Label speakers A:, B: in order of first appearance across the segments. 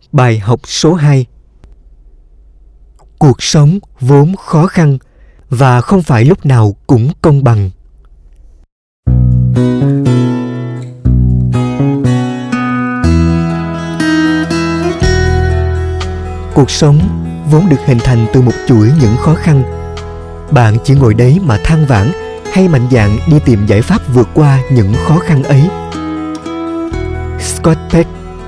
A: Bài học số 2. Cuộc sống vốn khó khăn và không phải lúc nào cũng công bằng. Cuộc sống vốn được hình thành từ một chuỗi những khó khăn. Bạn chỉ ngồi đấy mà than vãn hay mạnh dạn đi tìm giải pháp vượt qua những khó khăn ấy? Scott Peck.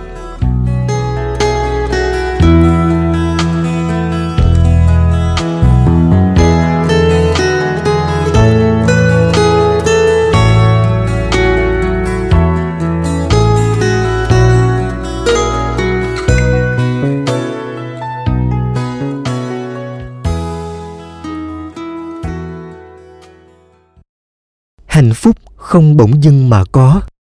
A: Hạnh phúc không bỗng dưng mà có.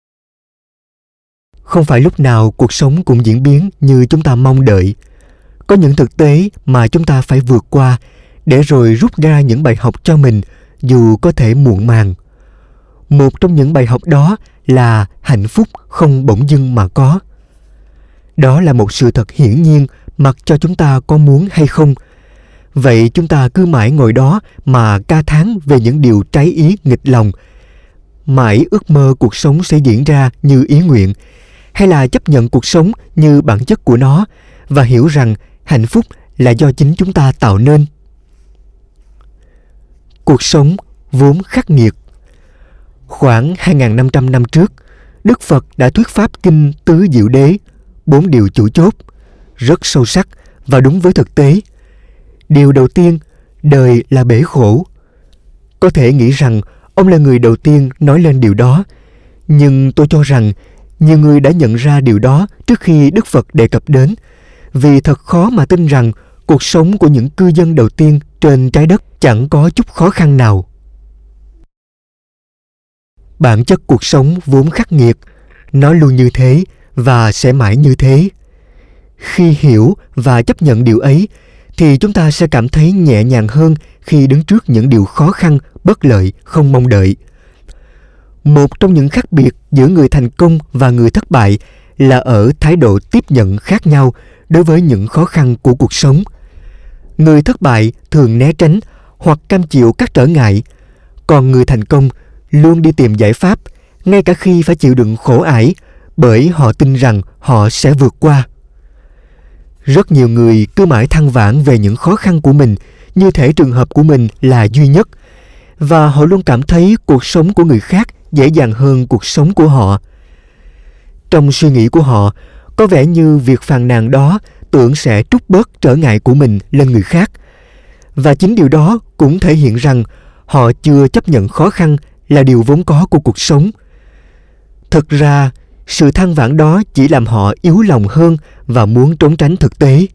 A: Không phải lúc nào cuộc sống cũng diễn biến như chúng ta mong đợi. Có những thực tế mà chúng ta phải vượt qua để rồi rút ra những bài học cho mình, dù có thể muộn màng. Một trong những bài học đó là hạnh phúc không bỗng dưng mà có. Đó là một sự thật hiển nhiên mặc cho chúng ta có muốn hay không. Vậy chúng ta cứ mãi ngồi đó mà ca thán về những điều trái ý nghịch lòng, mãi ước mơ cuộc sống sẽ diễn ra như ý nguyện, hay là chấp nhận cuộc sống như bản chất của nó và hiểu rằng hạnh phúc là do chính chúng ta tạo nên. Cuộc sống vốn khắc nghiệt. Khoảng 2.500 năm trước, Đức Phật đã thuyết pháp kinh Tứ Diệu Đế, 4 điều chủ chốt, rất sâu sắc và đúng với thực tế. Điều đầu tiên, đời là bể khổ. Có thể nghĩ rằng ông là người đầu tiên nói lên điều đó, nhưng tôi cho rằng nhiều người đã nhận ra điều đó trước khi Đức Phật đề cập đến, vì thật khó mà tin rằng cuộc sống của những cư dân đầu tiên trên trái đất chẳng có chút khó khăn nào. Bản chất cuộc sống vốn khắc nghiệt, nó luôn như thế và sẽ mãi như thế. Khi hiểu và chấp nhận điều ấy, thì chúng ta sẽ cảm thấy nhẹ nhàng hơn khi đứng trước những điều khó khăn, bất lợi, không mong đợi. Một trong những khác biệt giữa người thành công và người thất bại là ở thái độ tiếp nhận khác nhau đối với những khó khăn của cuộc sống. Người thất bại thường né tránh hoặc cam chịu các trở ngại, còn người thành công luôn đi tìm giải pháp, ngay cả khi phải chịu đựng khổ ải, bởi họ tin rằng họ sẽ vượt qua. Rất nhiều người cứ mãi than vãn về những khó khăn của mình, như thể trường hợp của mình là duy nhất, và họ luôn cảm thấy cuộc sống của người khác dễ dàng hơn cuộc sống của họ. Trong suy nghĩ của họ, có vẻ như việc phàn nàn đó tưởng sẽ trút bớt trở ngại của mình lên người khác. Và chính điều đó cũng thể hiện rằng họ chưa chấp nhận khó khăn là điều vốn có của cuộc sống. Thực ra, sự than vãn đó chỉ làm họ yếu lòng hơn và muốn trốn tránh thực tế.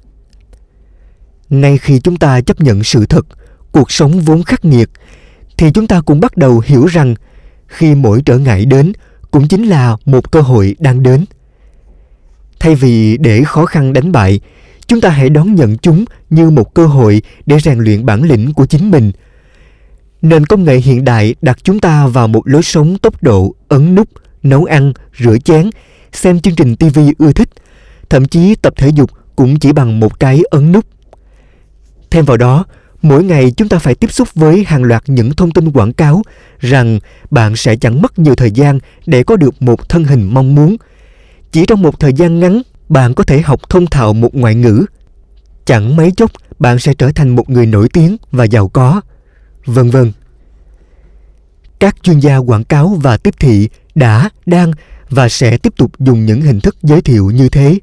A: Ngay khi chúng ta chấp nhận sự thật, cuộc sống vốn khắc nghiệt, thì chúng ta cũng bắt đầu hiểu rằng khi mỗi trở ngại đến cũng chính là một cơ hội đang đến. Thay vì để khó khăn đánh bại, chúng ta hãy đón nhận chúng như một cơ hội để rèn luyện bản lĩnh của chính mình. Nền công nghệ hiện đại đặt chúng ta vào một lối sống tốc độ, ấn nút, nấu ăn, rửa chén, xem chương trình TV ưa thích, thậm chí tập thể dục cũng chỉ bằng một cái ấn nút. Thêm vào đó, mỗi ngày chúng ta phải tiếp xúc với hàng loạt những thông tin quảng cáo rằng bạn sẽ chẳng mất nhiều thời gian để có được một thân hình mong muốn. Chỉ trong một thời gian ngắn, bạn có thể học thông thạo một ngoại ngữ. Chẳng mấy chốc, bạn sẽ trở thành một người nổi tiếng và giàu có, vân vân. Các chuyên gia quảng cáo và tiếp thị đã, đang và sẽ tiếp tục dùng những hình thức giới thiệu như thế.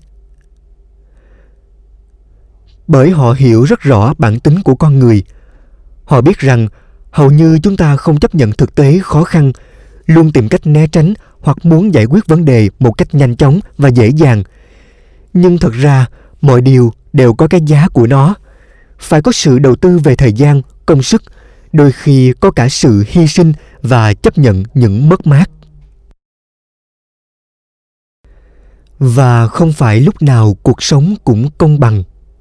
A: Bởi họ hiểu rất rõ bản tính của con người. Họ biết rằng hầu như chúng ta không chấp nhận thực tế khó khăn, luôn tìm cách né tránh hoặc muốn giải quyết vấn đề một cách nhanh chóng và dễ dàng. Nhưng thật ra, mọi điều đều có cái giá của nó. Phải có sự đầu tư về thời gian, công sức, đôi khi có cả sự hy sinh và chấp nhận những mất mát. Và không phải lúc nào cuộc sống cũng công bằng.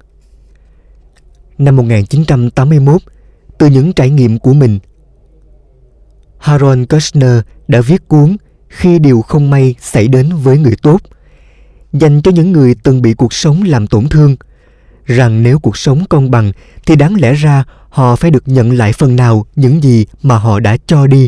A: Năm 1981, từ những trải nghiệm của mình, Harold Kushner đã viết cuốn Khi điều không may xảy đến với người tốt. dành cho những người từng bị cuộc sống làm tổn thương, rằng nếu cuộc sống công bằng thì đáng lẽ ra họ phải được nhận lại phần nào những gì mà họ đã cho đi.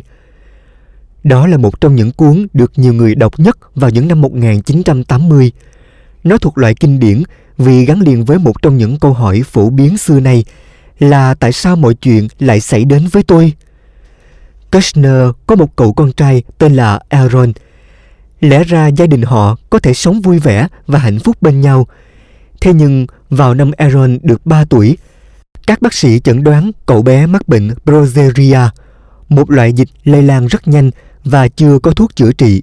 A: Đó là một trong những cuốn được nhiều người đọc nhất vào những năm 1980. Nó thuộc loại kinh điển vì gắn liền với một trong những câu hỏi phổ biến xưa nay là tại sao mọi chuyện lại xảy đến với tôi? Kushner có một cậu con trai tên là Aaron. Lẽ ra gia đình họ có thể sống vui vẻ và hạnh phúc bên nhau. Thế nhưng vào năm Aaron được 3 tuổi, các bác sĩ chẩn đoán cậu bé mắc bệnh progeria, một loại dịch lây lan rất nhanh và chưa có thuốc chữa trị.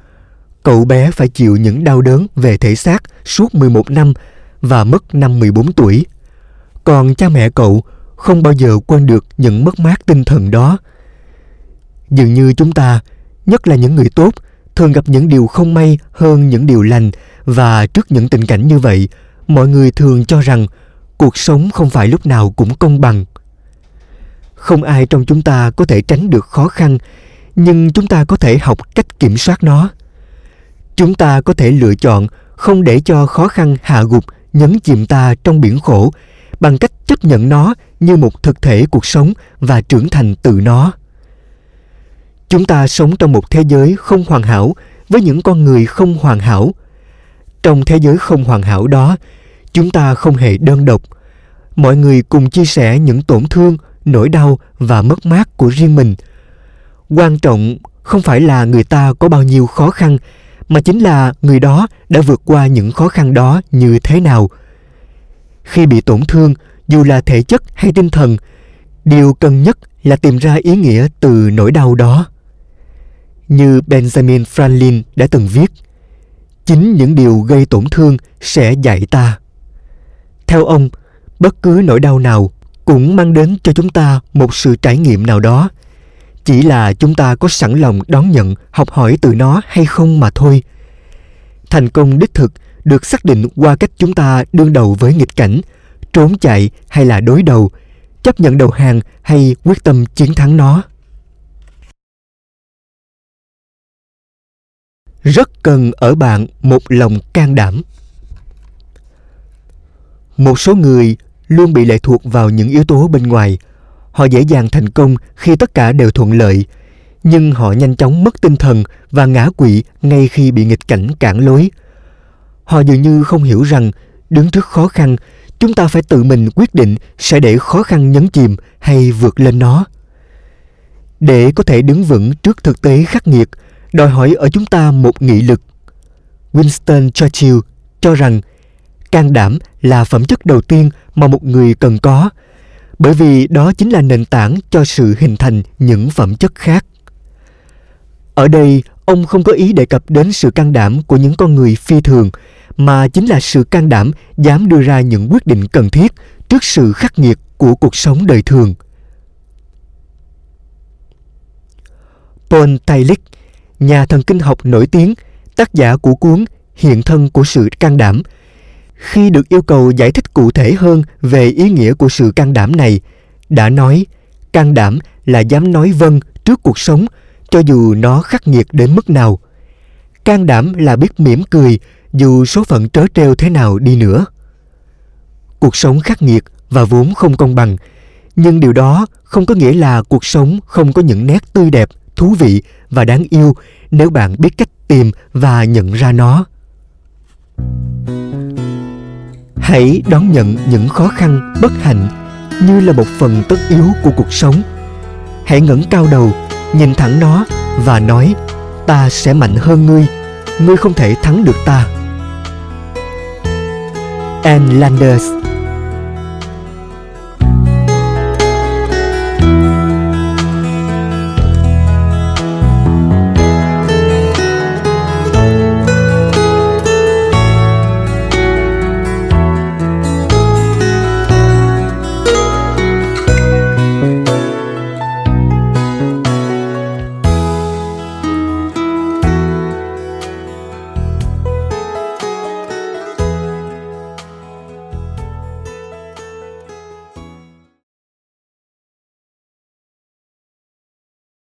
A: Cậu bé phải chịu những đau đớn về thể xác suốt 11 năm và mất năm 14 tuổi. Còn cha mẹ cậu không bao giờ quên được những mất mát tinh thần đó. Dường như chúng ta, nhất là những người tốt, thường gặp những điều không may hơn những điều lành, và trước những tình cảnh như vậy, mọi người thường cho rằng cuộc sống không phải lúc nào cũng công bằng. Không ai trong chúng ta có thể tránh được khó khăn, nhưng chúng ta có thể học cách kiểm soát nó. Chúng ta có thể lựa chọn không để cho khó khăn hạ gục, nhấn chìm ta trong biển khổ, bằng cách chấp nhận nó như một thực thể cuộc sống và trưởng thành từ nó. Chúng ta sống trong một thế giới không hoàn hảo với những con người không hoàn hảo. Trong thế giới không hoàn hảo đó, chúng ta không hề đơn độc. Mọi người cùng chia sẻ những tổn thương, nỗi đau và mất mát của riêng mình. Quan trọng không phải là người ta có bao nhiêu khó khăn, mà chính là người đó đã vượt qua những khó khăn đó như thế nào. Khi bị tổn thương, dù là thể chất hay tinh thần, điều cần nhất là tìm ra ý nghĩa từ nỗi đau đó. Như Benjamin Franklin đã từng viết, chính những điều gây tổn thương sẽ dạy ta. Theo ông, bất cứ nỗi đau nào cũng mang đến cho chúng ta một sự trải nghiệm nào đó. Chỉ là chúng ta có sẵn lòng đón nhận, học hỏi từ nó hay không mà thôi. Thành công đích thực được xác định qua cách chúng ta đương đầu với nghịch cảnh, trốn chạy hay là đối đầu, chấp nhận đầu hàng hay quyết tâm chiến thắng nó. Rất cần ở bạn một lòng can đảm. Một số người luôn bị lệ thuộc vào những yếu tố bên ngoài. Họ dễ dàng thành công khi tất cả đều thuận lợi, nhưng họ nhanh chóng mất tinh thần và ngã quỵ ngay khi bị nghịch cảnh cản lối. Họ dường như không hiểu rằng đứng trước khó khăn, chúng ta phải tự mình quyết định sẽ để khó khăn nhấn chìm hay vượt lên nó. Để có thể đứng vững trước thực tế khắc nghiệt, đòi hỏi ở chúng ta một nghị lực. Winston Churchill cho rằng can đảm là phẩm chất đầu tiên mà một người cần có, bởi vì đó chính là nền tảng cho sự hình thành những phẩm chất khác. Ở đây, ông không có ý đề cập đến sự can đảm của những con người phi thường, mà chính là sự can đảm dám đưa ra những quyết định cần thiết trước sự khắc nghiệt của cuộc sống đời thường. Paul Tillich, nhà thần kinh học nổi tiếng, tác giả của cuốn Hiện thân của sự can đảm, khi được yêu cầu giải thích cụ thể hơn về ý nghĩa của sự can đảm này, đã nói can đảm là dám nói vâng trước cuộc sống cho dù nó khắc nghiệt đến mức nào. Can đảm là biết mỉm cười dù số phận trớ trêu thế nào đi nữa. Cuộc sống khắc nghiệt và vốn không công bằng, nhưng điều đó không có nghĩa là cuộc sống không có những nét tươi đẹp, thú vị và đáng yêu nếu bạn biết cách tìm và nhận ra nó. Hãy đón nhận những khó khăn, bất hạnh như là một phần tất yếu của cuộc sống. Hãy ngẩng cao đầu, nhìn thẳng nó và nói: ta sẽ mạnh hơn ngươi, ngươi không thể thắng được ta. Ann Landers.